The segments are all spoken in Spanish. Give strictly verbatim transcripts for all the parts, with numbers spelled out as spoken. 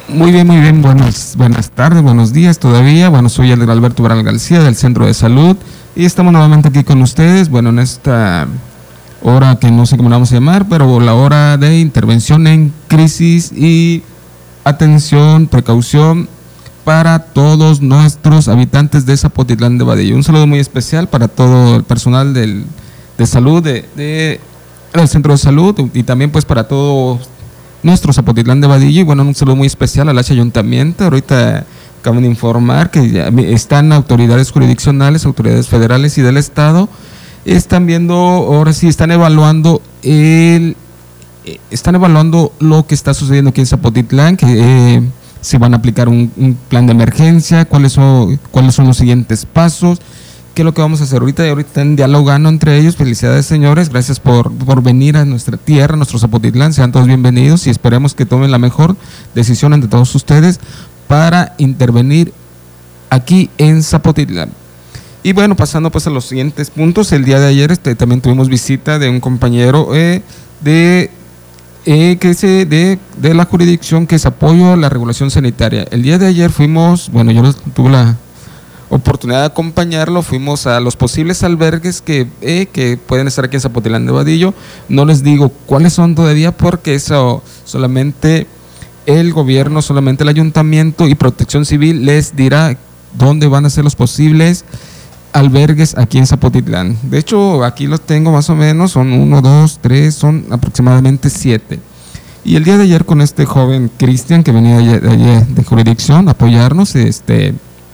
Muy bien, muy bien, buenas, buenas tardes, buenos días todavía. Bueno, soy el Alberto Bral García del Centro de Salud y estamos nuevamente aquí con ustedes, bueno, en esta hora que no sé cómo la vamos a llamar, pero la hora de intervención en crisis y atención, precaución para todos nuestros habitantes de Zapotitlán de Vadillo. Un saludo muy especial para todo el personal del, de salud de, de, del Centro de Salud y también pues para todos nuestro Zapotitlán de Vadillo. Y bueno, un saludo muy especial al H Ayuntamiento. Ahorita acaban de informar que ya están autoridades jurisdiccionales, autoridades federales y del Estado, están viendo, ahora sí, están evaluando el, están evaluando lo que está sucediendo aquí en Zapotitlán, que eh, si van a aplicar un, un plan de emergencia, cuáles son, cuáles son los siguientes pasos, qué es lo que vamos a hacer ahorita. Y ahorita están dialogando entre ellos. Felicidades, señores, gracias por, por venir a nuestra tierra, a nuestro Zapotitlán. Sean todos bienvenidos y esperemos que tomen la mejor decisión entre todos ustedes para intervenir aquí en Zapotitlán. Y bueno, pasando pues a los siguientes puntos, el día de ayer este, también tuvimos visita de un compañero eh, de, eh, que se, de, de la jurisdicción que es apoyo a la regulación sanitaria. El día de ayer fuimos, bueno, yo tuve la oportunidad de acompañarlo, fuimos a los posibles albergues que, eh, que pueden estar aquí en Zapotitlán de Vadillo. No les digo cuáles son todavía porque eso solamente el gobierno, solamente el ayuntamiento y protección civil les dirá dónde van a ser los posibles albergues aquí en Zapotitlán. De hecho, aquí los tengo más o menos, son uno, dos, tres, son aproximadamente siete. Y el día de ayer con este joven Cristian que venía de, de, de jurisdicción a apoyarnos, este,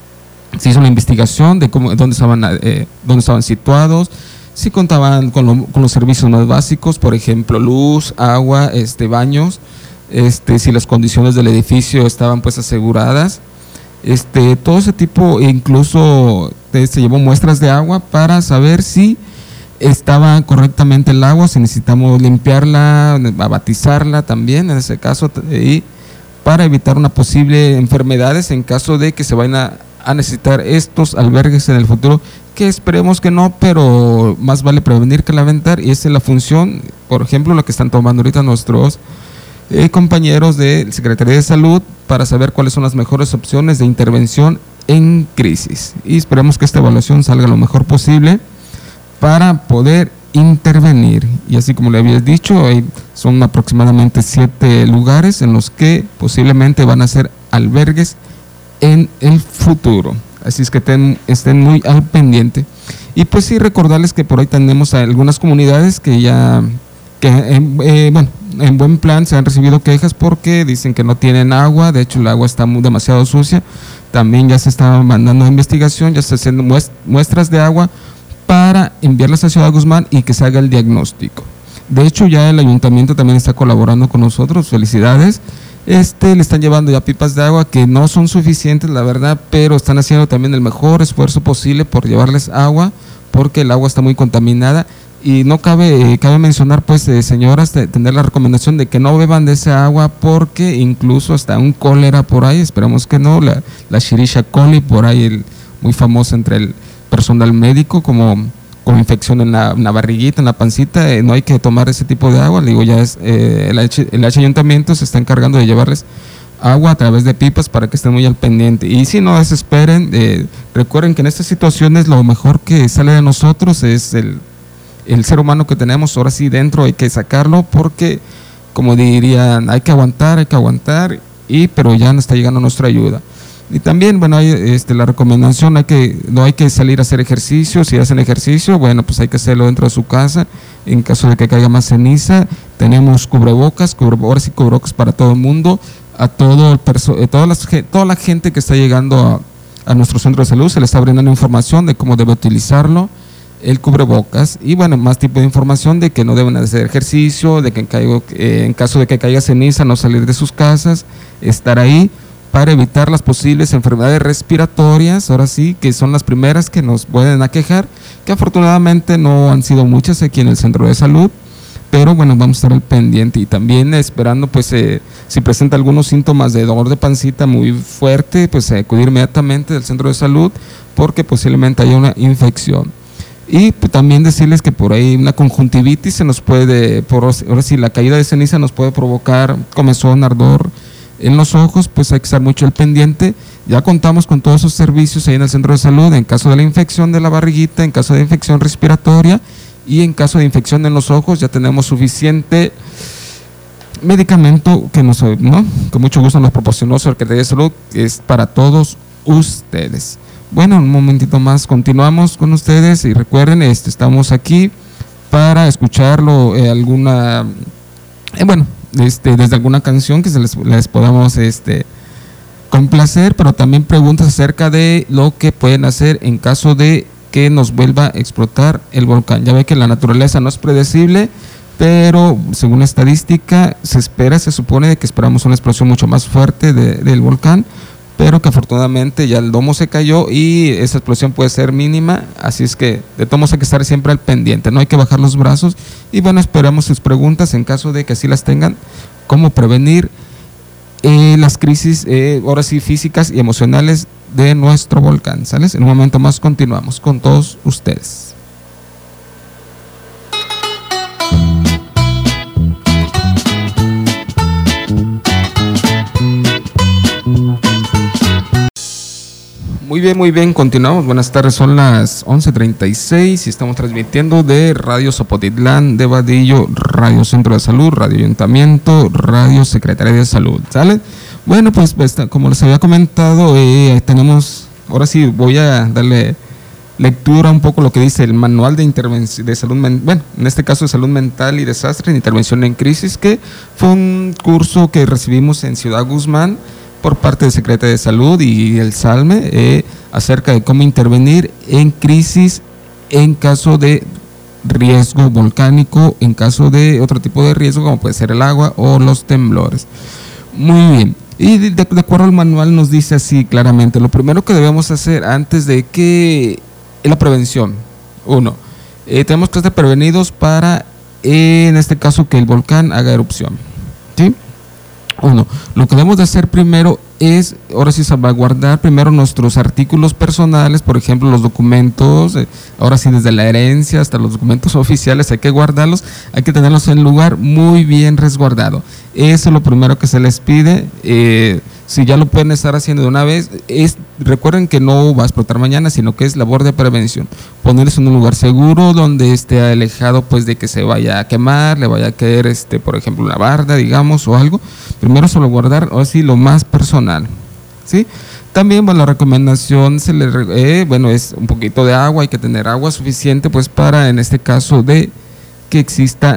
se hizo una investigación de cómo, dónde estaban, eh, dónde estaban situados, si contaban con, lo, con los servicios más básicos, por ejemplo, luz, agua, este, baños, este, si las condiciones del edificio estaban pues aseguradas. Este, todo ese tipo, incluso eh, se llevó muestras de agua para saber si estaba correctamente el agua, si necesitamos limpiarla, abatizarla también en ese caso, y para evitar una posible enfermedades en caso de que se vayan a, a necesitar estos albergues en el futuro, que esperemos que no, pero más vale prevenir que lamentar, y esa es la función, por ejemplo, lo que están tomando ahorita nuestros Eh, compañeros de Secretaría de Salud para saber cuáles son las mejores opciones de intervención en crisis, y esperemos que esta evaluación salga lo mejor posible para poder intervenir. Y así como le había dicho, hay, son aproximadamente siete lugares en los que posiblemente van a ser albergues en el futuro, así es que ten, estén muy al pendiente. Y pues sí, recordarles que por ahí tenemos a algunas comunidades que ya que eh, bueno, en buen plan se han recibido quejas porque dicen que no tienen agua. De hecho el agua está muy, demasiado sucia. También ya se está mandando investigación, ya se están haciendo muestras de agua para enviarlas a Ciudad Guzmán y que se haga el diagnóstico. De hecho ya el ayuntamiento también está colaborando con nosotros, felicidades. Este, le están llevando ya pipas de agua que no son suficientes, la verdad, pero están haciendo también el mejor esfuerzo posible por llevarles agua, porque el agua está muy contaminada. Y no cabe, eh, cabe mencionar, pues, eh, señoras, de tener la recomendación de que no beban de esa agua, porque incluso hasta un cólera por ahí, esperamos que no, la, la Escherichia coli por ahí, el, muy famosa entre el personal médico, como, como infección en la, en la barriguita, en la pancita, eh, no hay que tomar ese tipo de agua. Le digo, ya es, eh, el, H, el H ayuntamiento se está encargando de llevarles agua a través de pipas para que estén muy al pendiente. Y si no desesperen, eh, recuerden que en estas situaciones lo mejor que sale de nosotros es el el ser humano que tenemos ahora sí dentro, hay que sacarlo, porque como dirían, hay que aguantar, hay que aguantar, y pero ya no está llegando nuestra ayuda. Y también, bueno, hay este, la recomendación, hay que, no hay que salir a hacer ejercicio. Si hacen ejercicio, bueno, pues hay que hacerlo dentro de su casa. En caso de que caiga más ceniza, tenemos cubrebocas, cubre, ahora sí cubrebocas para todo el mundo, a todo el perso eh, toda, las, toda la gente que está llegando a, a nuestro centro de salud, se les está brindando información de cómo debe utilizarlo, el cubrebocas, y bueno, más tipo de información de que no deben hacer ejercicio, de que en, caigo, eh, en caso de que caiga ceniza, no salir de sus casas, estar ahí para evitar las posibles enfermedades respiratorias, ahora sí, que son las primeras que nos pueden aquejar, que afortunadamente no han sido muchas aquí en el centro de salud, pero bueno, vamos a estar al pendiente. Y también esperando, pues, eh, si presenta algunos síntomas de dolor de pancita muy fuerte, pues eh, acudir inmediatamente al centro de salud, porque posiblemente haya una infección. Y pues, también decirles que por ahí una conjuntivitis se nos puede, por ahora sí, la caída de ceniza nos puede provocar comezón, ardor, en los ojos, pues hay que estar mucho al pendiente. Ya contamos con todos esos servicios ahí en el centro de salud, en caso de la infección de la barriguita, en caso de infección respiratoria y en caso de infección en los ojos, ya tenemos suficiente medicamento que nos, ¿no? Con mucho gusto nos proporcionó Secretaría de Salud, que es para todos ustedes. Bueno, un momentito más continuamos con ustedes y recuerden, este, estamos aquí para escucharlo, eh, alguna, eh, bueno, este, desde alguna canción que se les, les podamos este, complacer, pero también preguntas acerca de lo que pueden hacer en caso de que nos vuelva a explotar el volcán. Ya ve que la naturaleza no es predecible, pero según la estadística se espera, se supone que esperamos una explosión mucho más fuerte de, del volcán, pero que afortunadamente ya el domo se cayó y esa explosión puede ser mínima, así es que de todos modos hay que estar siempre al pendiente, no hay que bajar los brazos. Y bueno, esperamos sus preguntas en caso de que así las tengan, cómo prevenir eh, las crisis, eh, ahora sí, físicas y emocionales de nuestro volcán, ¿sales? En un momento más continuamos con todos ustedes. Muy bien, muy bien, continuamos. Buenas tardes, son las once treinta y seis y estamos transmitiendo de Radio Zapotitlán de Vadillo, Radio Centro de Salud, Radio Ayuntamiento, Radio Secretaría de Salud, ¿sale? Bueno, pues, pues como les había comentado, eh, tenemos, ahora sí voy a darle lectura un poco lo que dice el Manual de Intervención de Salud, bueno, en este caso de Salud Mental y Desastre en Intervención en Crisis, que fue un curso que recibimos en Ciudad Guzmán por parte de Secretaría de Salud y el SALME, eh, acerca de cómo intervenir en crisis en caso de riesgo volcánico, en caso de otro tipo de riesgo como puede ser el agua o los temblores. Muy bien, y de, de acuerdo al manual nos dice así claramente, lo primero que debemos hacer antes de que es la prevención. Uno, eh, tenemos que estar prevenidos para, eh, en este caso, que el volcán haga erupción, ¿sí? Uno, lo que debemos de hacer primero es, ahora sí, salvaguardar primero nuestros artículos personales, por ejemplo, los documentos, eh, ahora sí, desde la herencia hasta los documentos oficiales, hay que guardarlos, hay que tenerlos en lugar muy bien resguardado. Eso es lo primero que se les pide. Eh, si ya lo pueden estar haciendo de una vez, es, recuerden que no va a explotar mañana, sino que es labor de prevención. Ponerlos en un lugar seguro, donde esté alejado pues de que se vaya a quemar, le vaya a caer, este, por ejemplo, una barda, digamos, o algo. Primero solo guardar, ahora sí, lo más personal, ¿sí? También, bueno, la recomendación se le, eh, bueno, es un poquito de agua, hay que tener agua suficiente pues para, en este caso, de que exista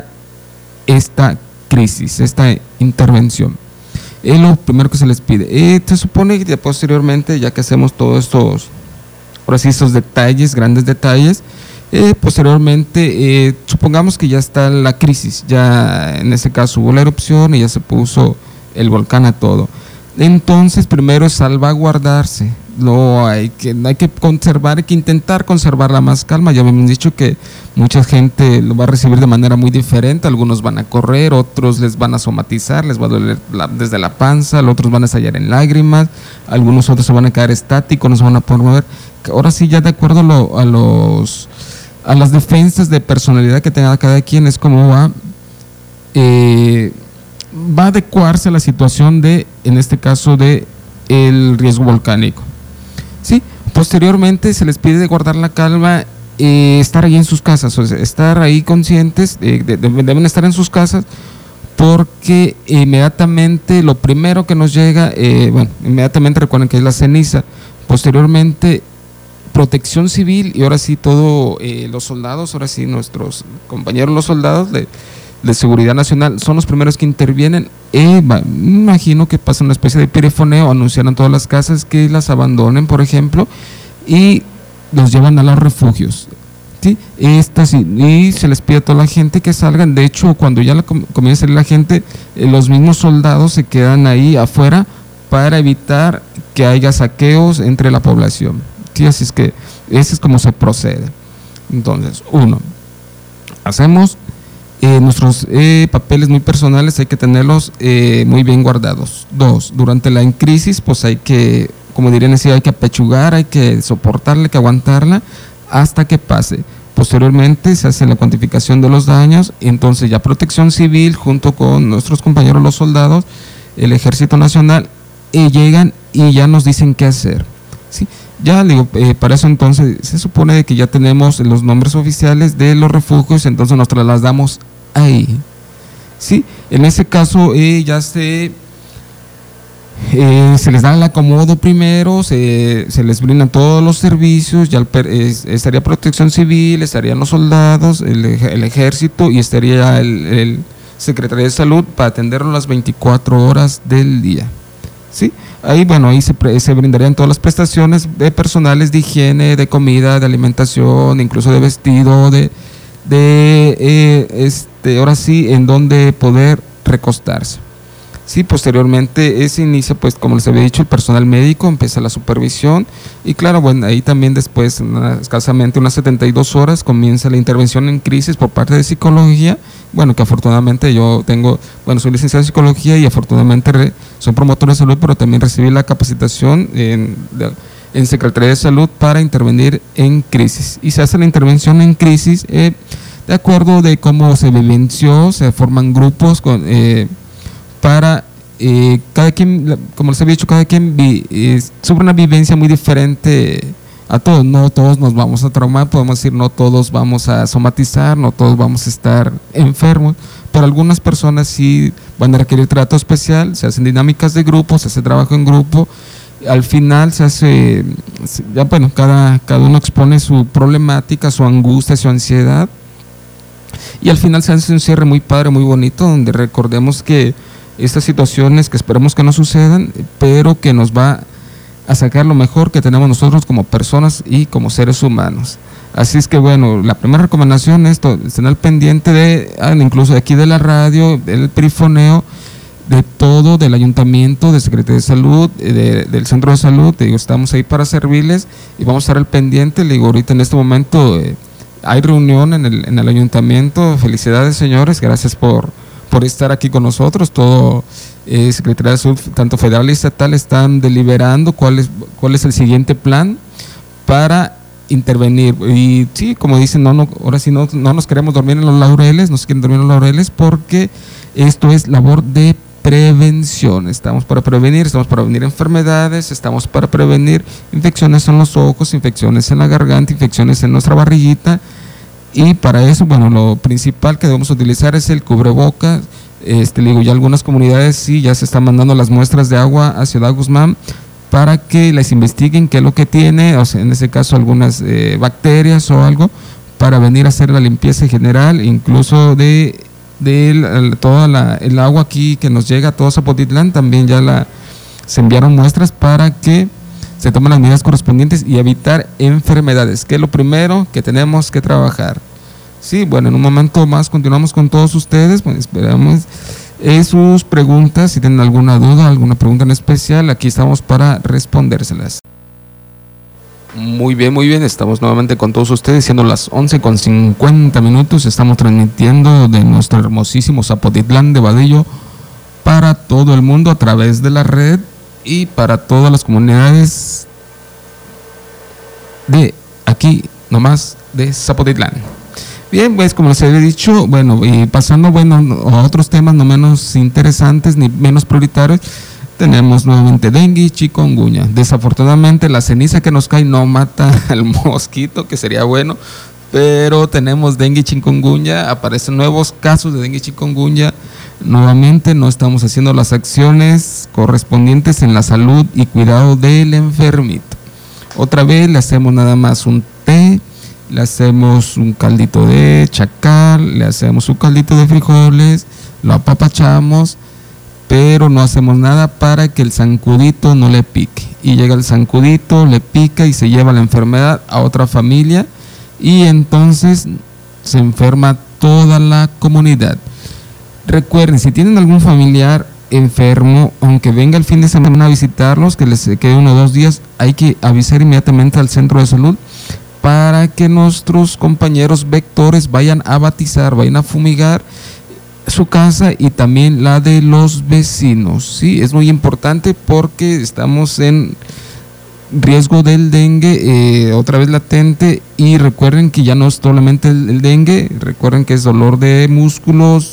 esta crisis, esta intervención. Es lo primero que se les pide. Eh, se supone que posteriormente, ya que hacemos todos estos, por así, estos detalles, grandes detalles, eh, posteriormente, eh, supongamos que ya está la crisis, ya en ese caso hubo la erupción y ya se puso el volcán a todo. Entonces, primero es salvaguardarse. Lo hay que hay que conservar, hay que intentar conservar la más calma. Ya habíamos dicho que mucha gente lo va a recibir de manera muy diferente. Algunos van a correr, otros les van a somatizar, les va a doler la, desde la panza, los otros van a estallar en lágrimas, algunos otros se van a quedar estáticos, no se van a poder mover. Ahora sí, ya de acuerdo a, lo, a los a las defensas de personalidad que tenga cada quien, es como va eh, va a adecuarse a la situación de, en este caso, de el riesgo volcánico. Sí, posteriormente se les pide de guardar la calma, eh, estar ahí en sus casas, o sea, estar ahí conscientes, eh, de, de, deben estar en sus casas, porque inmediatamente lo primero que nos llega, eh, bueno, inmediatamente recuerden que es la ceniza, posteriormente protección civil y ahora sí todo, eh, los soldados, ahora sí nuestros compañeros los soldados de, de seguridad nacional son los primeros que intervienen. Eh, me imagino que pasa una especie de perifoneo, anuncian a todas las casas que las abandonen, por ejemplo, y los llevan a los refugios, ¿sí? Estas, y, y se les pide a toda la gente que salgan. De hecho, cuando ya la, comienza a salir la gente, eh, los mismos soldados se quedan ahí afuera para evitar que haya saqueos entre la población, ¿sí? Así es que ese es como se procede. Entonces, uno, hacemos Eh, nuestros eh, papeles muy personales, hay que tenerlos eh, muy bien guardados. Dos, durante la crisis, pues hay que, como dirían así, hay que apechugar, hay que soportarla, hay que aguantarla hasta que pase. Posteriormente se hace la cuantificación de los daños, y entonces ya protección civil junto con nuestros compañeros los soldados el Ejército Nacional, y llegan y ya nos dicen qué hacer, ¿sí? Ya digo, eh, para eso entonces se supone que ya tenemos los nombres oficiales de los refugios, entonces nos trasladamos ahí, ¿sí? En ese caso eh, ya se, eh, se les da el acomodo primero, se, se les brindan todos los servicios, ya el, eh, estaría Protección Civil, estarían los soldados, el, el ejército y estaría el, el Secretaría de Salud para atenderlo las veinticuatro horas del día, ¿sí? Ahí, bueno, ahí se, se brindarían todas las prestaciones de personales de higiene, de comida, de alimentación, incluso de vestido, de, de eh, este, ahora sí, en donde poder recostarse. Sí, posteriormente ese inicia, pues como les había dicho, el personal médico, empieza la supervisión y claro, bueno, ahí también después, una, escasamente unas setenta y dos horas, comienza la intervención en crisis por parte de psicología, bueno, que afortunadamente yo tengo, bueno, soy licenciado en psicología y afortunadamente re, soy promotor de salud, pero también recibí la capacitación en, de, en Secretaría de Salud para intervenir en crisis y se hace la intervención en crisis eh, de acuerdo de cómo se vivenció, se forman grupos con... Eh, para eh, cada quien, como les había dicho, cada quien vi, eh, sufre una vivencia muy diferente a todos, no todos nos vamos a traumar, podemos decir no todos vamos a somatizar, no todos vamos a estar enfermos, pero algunas personas sí van a requerir trato especial, se hacen dinámicas de grupo, se hace trabajo en grupo, al final se hace, ya bueno, cada, cada uno expone su problemática, su angustia, su ansiedad, y al final se hace un cierre muy padre, muy bonito, donde recordemos que estas situaciones que esperemos que no sucedan, pero que nos va a sacar lo mejor que tenemos nosotros como personas y como seres humanos. Así es que bueno, la primera recomendación es estén al pendiente de, incluso de aquí de la radio, del perifoneo, de todo, del ayuntamiento, de Secretaría de Salud, de, del Centro de Salud. Te digo, estamos ahí para servirles y vamos a estar al pendiente. Le digo, ahorita en este momento eh, hay reunión en el, en el ayuntamiento. Felicidades, señores, gracias por por estar aquí con nosotros. Todo eh, Secretaría de Salud, tanto federal y estatal, están deliberando cuál es, cuál es el siguiente plan para intervenir. Y sí, como dicen, no, no, ahora sí no, no nos queremos dormir en los laureles, no se quieren dormir en los laureles, porque esto es labor de prevención. Estamos para prevenir, estamos para prevenir enfermedades, estamos para prevenir infecciones en los ojos, infecciones en la garganta, infecciones en nuestra barriguita. Y para eso, bueno, lo principal que debemos utilizar es el cubrebocas. Este, digo, ya algunas comunidades sí, ya se están mandando las muestras de agua a Ciudad Guzmán para que les investiguen qué es lo que tiene, o sea, en ese caso algunas eh, bacterias o algo, para venir a hacer la limpieza general, incluso de, de el, toda la, el agua aquí que nos llega a todo Zapotitlán, también ya la, se enviaron muestras para que se tomen las medidas correspondientes y evitar enfermedades, que es lo primero que tenemos que trabajar. Sí, bueno, en un momento más continuamos con todos ustedes, pues esperamos eh, sus preguntas, si tienen alguna duda, alguna pregunta en especial, aquí estamos para respondérselas. Muy bien, muy bien, estamos nuevamente con todos ustedes, siendo las once con cincuenta minutos, estamos transmitiendo de nuestro hermosísimo Zapotitlán de Vadillo para todo el mundo a través de la red y para todas las comunidades de aquí nomás de Zapotitlán. Bien, pues como les había dicho, bueno, y pasando bueno a otros temas no menos interesantes ni menos prioritarios, tenemos nuevamente dengue y chikungunya. Desafortunadamente la ceniza que nos cae no mata al mosquito, que sería bueno, pero tenemos dengue y chikungunya, aparecen nuevos casos de dengue y chikungunya. Nuevamente no estamos haciendo las acciones correspondientes en la salud y cuidado del enfermito. Otra vez le hacemos nada más un té, le hacemos un caldito de chacal, le hacemos un caldito de frijoles, lo apapachamos, pero no hacemos nada para que el zancudito no le pique. Y llega el zancudito, le pica y se lleva la enfermedad a otra familia y entonces se enferma toda la comunidad. Recuerden, si tienen algún familiar enfermo, aunque venga el fin de semana a visitarlos, que les quede uno o dos días, hay que avisar inmediatamente al centro de salud para que nuestros compañeros vectores vayan a batizar, vayan a fumigar su casa y también la de los vecinos. Sí, es muy importante porque estamos en riesgo del dengue, eh, otra vez latente, y recuerden que ya no es solamente el, el dengue, recuerden que es dolor de músculos,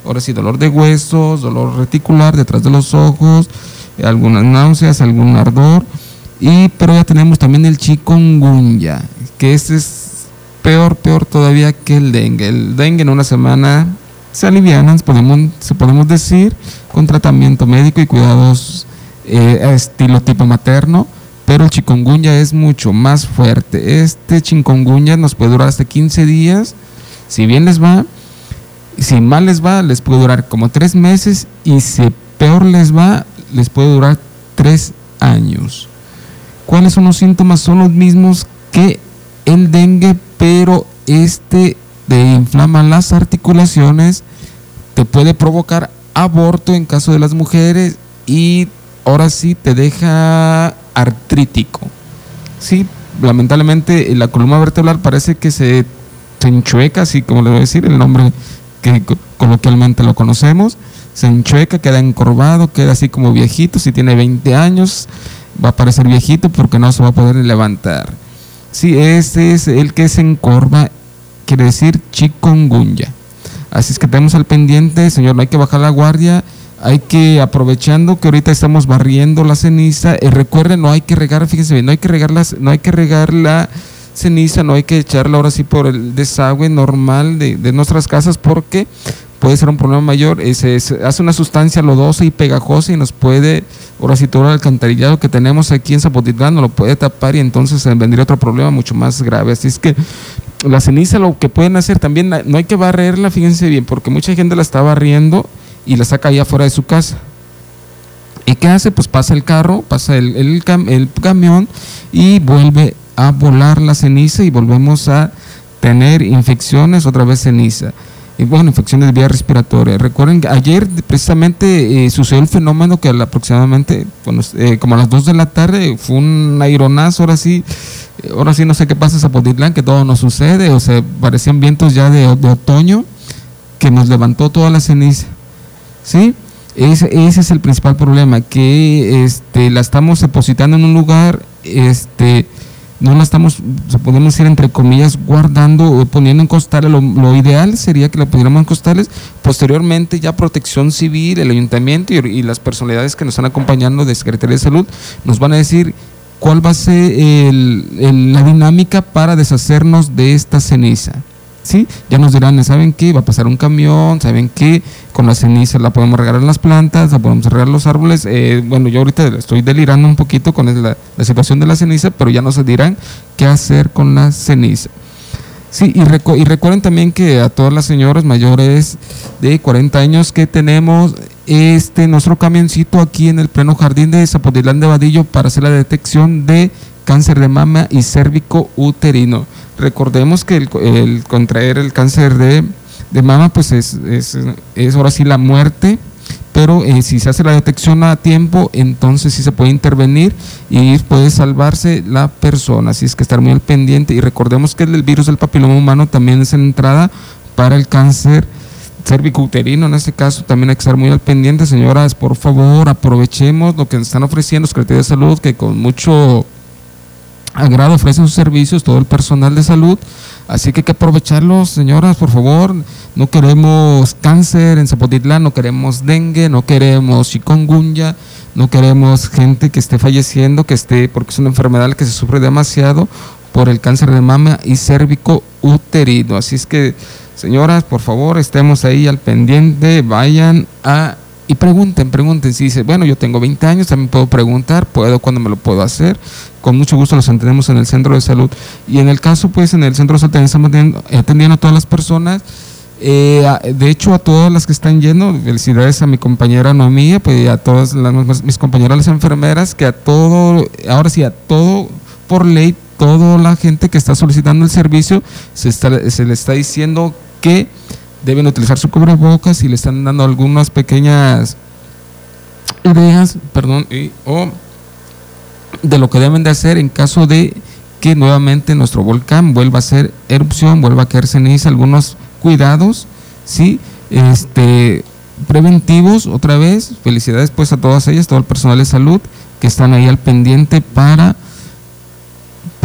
ahora sí, dolor de huesos, dolor reticular detrás de los ojos, algunas náuseas, algún ardor, y pero ya tenemos también el chikungunya, que este es peor, peor todavía que el dengue. El dengue en una semana se alivianan, podemos, se podemos decir, con tratamiento médico y cuidados eh, estilo tipo materno, pero el chikungunya es mucho más fuerte. Este chikungunya nos puede durar hasta quince días, si bien les va, si mal les va, les puede durar como tres meses, y si peor les va, les puede durar tres años. ¿Cuáles son los síntomas? Son los mismos que el dengue, pero este te inflama las articulaciones, te puede provocar aborto en caso de las mujeres, y ahora sí te deja artrítico. Sí, lamentablemente la columna vertebral parece que se, se enchueca, así como le voy a decir, el nombre que coloquialmente lo conocemos, se enchueca, queda encorvado, queda así como viejito. Si tiene veinte años, va a parecer viejito porque no se va a poder levantar. Sí, ese es el que se encorva, quiere decir chikungunya. Así es que tenemos al pendiente, señor, no hay que bajar la guardia, hay que, aprovechando que ahorita estamos barriendo la ceniza, eh, recuerden, no hay que regar, fíjense bien, no hay que regar las, no hay que regar la ceniza, no hay que echarla ahora sí por el desagüe normal de, de nuestras casas, porque puede ser un problema mayor. Es, es, hace una sustancia lodosa y pegajosa y nos puede, ahora sí, todo el alcantarillado que tenemos aquí en Zapotitlán nos lo puede tapar, y entonces vendría otro problema mucho más grave. Así es que la ceniza, lo que pueden hacer también, no hay que barrerla, fíjense bien, porque mucha gente la está barriendo y la saca allá afuera de su casa. ¿Y qué hace? Pues pasa el carro, pasa el, el, cam, el camión, y vuelve a volar la ceniza, y volvemos a tener infecciones, otra vez ceniza. Y bueno, infecciones de vía respiratoria. Recuerden que ayer precisamente eh, sucedió el fenómeno que aproximadamente, bueno, eh, como a las dos de la tarde, fue un aironazo, ahora sí, eh, ahora sí no sé qué pasa en Zapotitlán, que todo nos sucede, o sea, parecían vientos ya de, de otoño, que nos levantó toda la ceniza, ¿sí? Ese, ese es el principal problema, que este, la estamos depositando en un lugar, este... no la estamos, podemos decir entre comillas, guardando o poniendo en costales. Lo, lo ideal sería que la pudiéramos en costales. Posteriormente ya Protección Civil, el ayuntamiento y, y las personalidades que nos están acompañando de Secretaría de Salud nos van a decir cuál va a ser el, el, la dinámica para deshacernos de esta ceniza. ¿Sí? Ya nos dirán, ¿saben qué? Va a pasar un camión, ¿saben qué? Con la ceniza la podemos regar en las plantas, la podemos regar en los árboles. Eh, bueno, yo ahorita estoy delirando un poquito con la, la situación de la ceniza, pero ya nos dirán qué hacer con la ceniza. Sí, y, recu- y recuerden también que a todas las señoras mayores de cuarenta años que tenemos este nuestro camioncito aquí en el pleno jardín de Zapotitlán de Vadillo para hacer la detección de cáncer de mama y cérvico uterino. Recordemos que el, el contraer el cáncer de, de mama pues es, es, es ahora sí la muerte, pero eh, si se hace la detección a tiempo, entonces sí se puede intervenir y puede salvarse la persona. Así es que estar muy al pendiente, y recordemos que el virus del papiloma humano también es en entrada para el cáncer cérvico-uterino. En este caso también hay que estar muy al pendiente. Señoras, por favor, aprovechemos lo que nos están ofreciendo Secretaría de Salud, que con mucho agrado ofrecen sus servicios, todo el personal de salud, así que hay que aprovecharlos, señoras, por favor. No queremos cáncer en Zapotitlán, no queremos dengue, no queremos chikungunya, no queremos gente que esté falleciendo, que esté, porque es una enfermedad que se sufre demasiado por el cáncer de mama y cérvico uterino. Así es que, señoras, por favor, estemos ahí al pendiente, vayan a y pregunten, pregunten. Si dice, bueno, yo tengo veinte años, también puedo preguntar, puedo, cuando me lo puedo hacer, con mucho gusto los atendemos en el centro de salud. Y en el caso, pues, en el centro de salud también estamos atendiendo, atendiendo a todas las personas, eh, de hecho, a todas las que están yendo. Felicidades a mi compañera Noemí, pues, a todas las, mis compañeras las enfermeras, que a todo, ahora sí, a todo, por ley, toda la gente que está solicitando el servicio, se, está, se le está diciendo que deben utilizar su cubrebocas, y le están dando algunas pequeñas ideas, perdón, y, o de lo que deben de hacer en caso de que nuevamente nuestro volcán vuelva a hacer erupción, vuelva a caer ceniza. Algunos cuidados, sí, este, preventivos, otra vez. Felicidades pues a todas ellas, todo el personal de salud que están ahí al pendiente para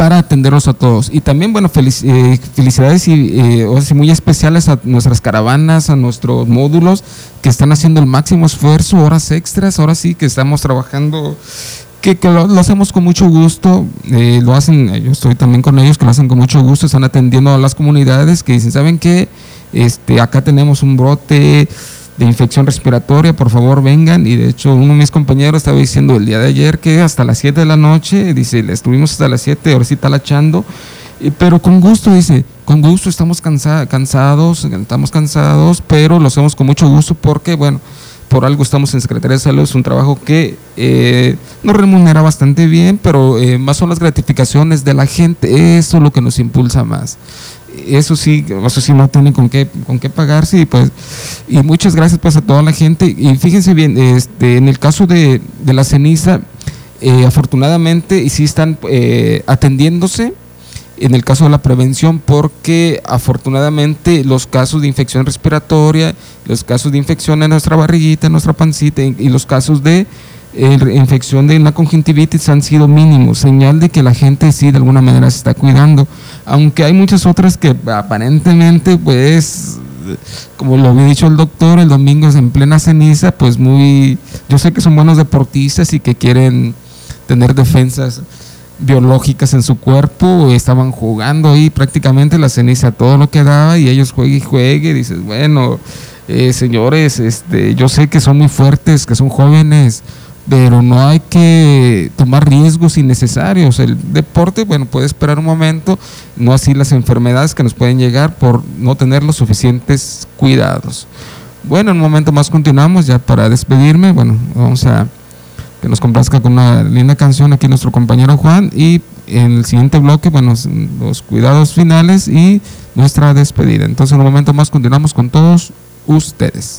para atenderlos a todos. Y también, bueno, felic- eh, felicidades y eh, o sea, muy especiales a nuestras caravanas, a nuestros módulos que están haciendo el máximo esfuerzo, horas extras, ahora sí que estamos trabajando, que, que lo, lo hacemos con mucho gusto, eh, lo hacen, yo estoy también con ellos, que lo hacen con mucho gusto, están atendiendo a las comunidades que dicen, ¿saben qué? Este, acá tenemos un brote de infección respiratoria, por favor vengan. Y de hecho uno de mis compañeros estaba diciendo el día de ayer que hasta las siete de la noche, dice, le estuvimos hasta las siete, ahora sí talachando, pero con gusto, dice, con gusto, estamos cansa- cansados, estamos cansados, pero lo hacemos con mucho gusto porque, bueno, por algo estamos en Secretaría de Salud, es un trabajo que eh, nos remunera bastante bien, pero eh, más son las gratificaciones de la gente, eso es lo que nos impulsa más. Eso sí, eso sí no tienen con qué, con qué pagarse, y pues, y muchas gracias pues a toda la gente. Y fíjense bien, este, en el caso de, de la ceniza, eh, afortunadamente, y sí están eh, atendiéndose en el caso de la prevención, porque afortunadamente los casos de infección respiratoria, los casos de infección en nuestra barriguita, en nuestra pancita, y, y los casos de eh, infección de una conjuntivitis han sido mínimos, señal de que la gente sí de alguna manera se está cuidando, aunque hay muchas otras que aparentemente pues, como lo había dicho el doctor, el domingo es en plena ceniza, pues muy, yo sé que son buenos deportistas y que quieren tener defensas biológicas en su cuerpo, estaban jugando ahí prácticamente la ceniza, todo lo que daba, y ellos juegue y juegue, dices, bueno, eh, señores, este, yo sé que son muy fuertes, que son jóvenes, pero no hay que tomar riesgos innecesarios. El deporte, bueno, puede esperar un momento, no así las enfermedades que nos pueden llegar por no tener los suficientes cuidados. Bueno, en un momento más continuamos, ya para despedirme, bueno, vamos a que nos complazca con una linda canción aquí nuestro compañero Juan, y en el siguiente bloque, bueno, los cuidados finales y nuestra despedida. Entonces, en un momento más continuamos con todos ustedes.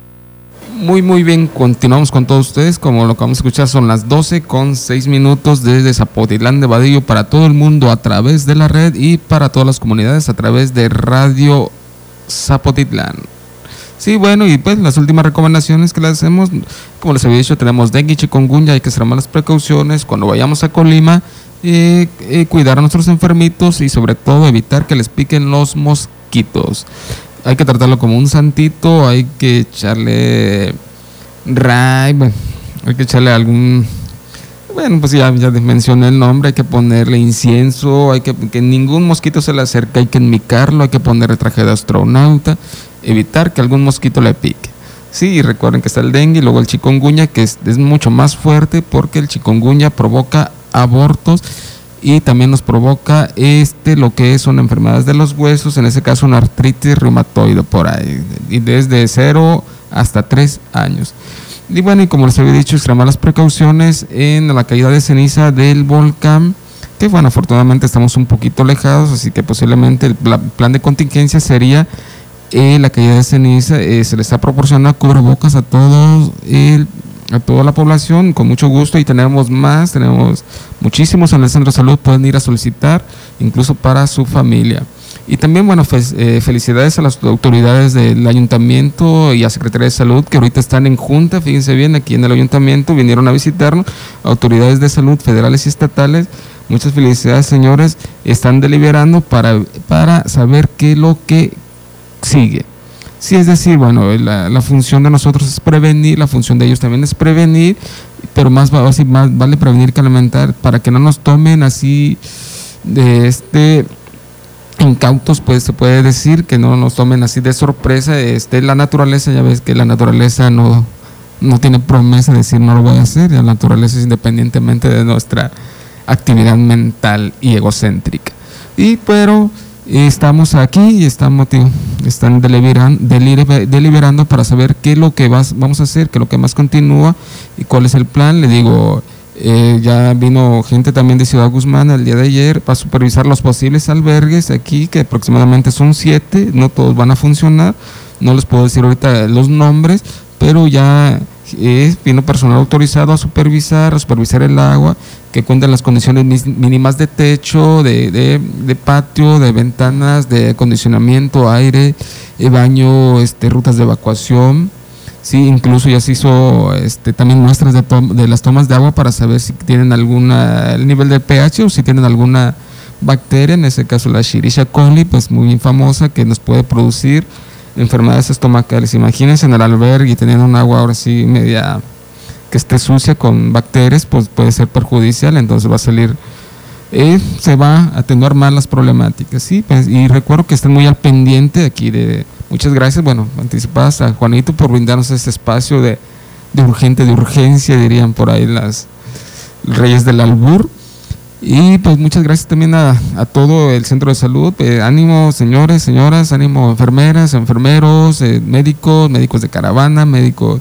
Muy, muy bien, continuamos con todos ustedes. Como lo que vamos a escuchar, son las doce con seis minutos desde Zapotitlán de Vadillo para todo el mundo a través de la red, y para todas las comunidades a través de Radio Zapotitlán. Sí, bueno, y pues las últimas recomendaciones que les hacemos, como les había dicho, tenemos dengue y chikungunya, hay que hacer malas precauciones cuando vayamos a Colima, eh, eh, cuidar a nuestros enfermitos y sobre todo evitar que les piquen los mosquitos. Hay que tratarlo como un santito, hay que echarle ray, bueno, hay que echarle algún, bueno, pues ya, ya mencioné el nombre, hay que ponerle incienso, hay que que ningún mosquito se le acerque, hay que enmicarlo, hay que ponerle traje de astronauta, evitar que algún mosquito le pique. Sí, y recuerden que está el dengue y luego el chikungunya, que es, es mucho más fuerte, porque el chikungunya provoca abortos y también nos provoca este lo que son enfermedades de los huesos, en ese caso una artritis reumatoide por ahí, y desde cero hasta tres años. Y bueno, y como les había dicho, extremar las precauciones en la caída de ceniza del volcán, que bueno, afortunadamente estamos un poquito alejados, así que posiblemente el plan de contingencia sería eh, la caída de ceniza, eh, se le está proporcionando cubrebocas a todos el a toda la población, con mucho gusto, y tenemos más, tenemos muchísimos en el centro de salud, pueden ir a solicitar, incluso para su familia. Y también, bueno, fe, eh, felicidades a las autoridades del ayuntamiento y a Secretaría de Salud, que ahorita están en junta, fíjense bien, aquí en el ayuntamiento, vinieron a visitarnos, autoridades de salud federales y estatales. Muchas felicidades, señores, están deliberando para, para saber qué es lo que sigue. Sí, es decir, bueno, la, la función de nosotros es prevenir, la función de ellos también es prevenir, pero más, así, más vale prevenir que lamentar, para que no nos tomen así de este incautos, pues se puede decir, que no nos tomen así de sorpresa. Este, la naturaleza, ya ves que la naturaleza no, no tiene promesa de decir no lo voy a hacer, la naturaleza es independientemente de nuestra actividad mental y egocéntrica. Y pero estamos aquí y estamos, tío, están deliberan, deliber, deliberando para saber qué es lo que vas, vamos a hacer, qué es lo que más continúa y cuál es el plan. Le digo, eh, ya vino gente también de Ciudad Guzmán el día de ayer para supervisar los posibles albergues aquí, que aproximadamente son siete, no todos van a funcionar, no les puedo decir ahorita los nombres, pero ya eh, vino personal autorizado a supervisar, a supervisar el agua, que cuenten las condiciones mínimas de techo, de, de, de patio, de ventanas, de acondicionamiento, aire, eh, baño, este, rutas de evacuación. Sí, incluso ya se hizo este, también muestras de, de las tomas de agua para saber si tienen alguna, el nivel de pH o si tienen alguna bacteria, en ese caso la Escherichia coli, pues muy famosa, que nos puede producir enfermedades estomacales. Imagínense en el albergue y teniendo un agua ahora sí media que esté sucia con bacterias, pues puede ser perjudicial, entonces va a salir, eh, se va a atenuar más las problemáticas, ¿sí? Pues, y recuerdo que estén muy al pendiente aquí de, muchas gracias, bueno, anticipadas a Juanito por brindarnos este espacio de, de urgente, de urgencia, dirían por ahí las reyes del albur. Y pues muchas gracias también a, a todo el centro de salud. Eh, ánimo, señores, señoras, ánimo, enfermeras, enfermeros, eh, médicos, médicos de caravana, médicos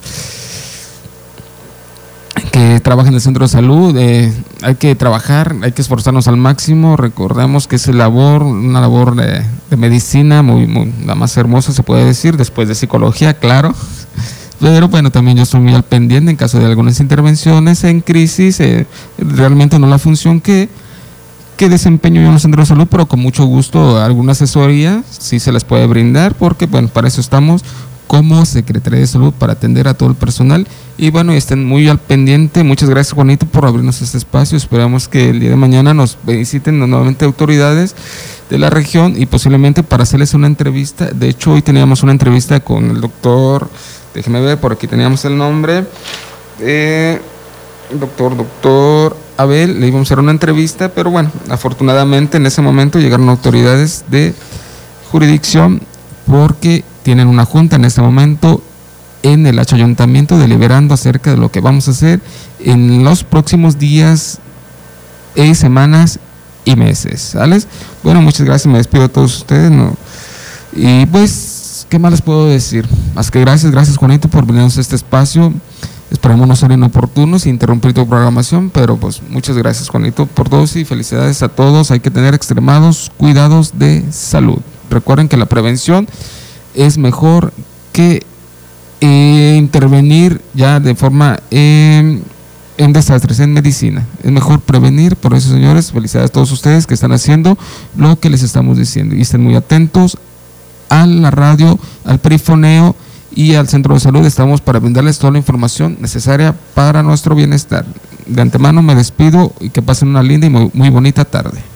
que trabajan en el centro de salud. Eh, hay que trabajar, hay que esforzarnos al máximo. Recordemos que es labor, una labor de, de medicina muy, muy, la más hermosa se puede decir, después de psicología, claro. Pero bueno, también yo estoy muy al pendiente en caso de algunas intervenciones en crisis, eh, realmente no la función que, que desempeño yo en el centro de salud, pero con mucho gusto alguna asesoría sí se les puede brindar, porque bueno, para eso estamos como Secretaría de Salud, para atender a todo el personal. Y bueno, estén muy al pendiente. Muchas gracias, Juanito, por abrirnos este espacio. Esperamos que el día de mañana nos visiten nuevamente autoridades de la región y posiblemente para hacerles una entrevista. De hecho, hoy teníamos una entrevista con el doctor, déjeme ver, por aquí teníamos el nombre, eh, doctor, doctor Abel, le íbamos a hacer una entrevista, pero bueno, afortunadamente en ese momento llegaron autoridades de jurisdicción porque tienen una junta en este momento en el ayuntamiento deliberando acerca de lo que vamos a hacer en los próximos días, y semanas y meses, ¿sales? Bueno, muchas gracias, me despido a todos ustedes, ¿no? Y pues, ¿qué más les puedo decir? Más que gracias, gracias Juanito por brindarnos este espacio. Esperamos no ser inoportunos y interrumpir tu programación, pero pues muchas gracias Juanito por todos y felicidades a todos. Hay que tener extremados cuidados de salud. Recuerden que la prevención es mejor que eh, intervenir ya de forma eh, en desastres, en medicina. Es mejor prevenir. Por eso, señores, felicidades a todos ustedes que están haciendo lo que les estamos diciendo y estén muy atentos a la radio, al perifoneo y al centro de salud. Estamos para brindarles toda la información necesaria para nuestro bienestar. De antemano me despido y que pasen una linda y muy, muy bonita tarde.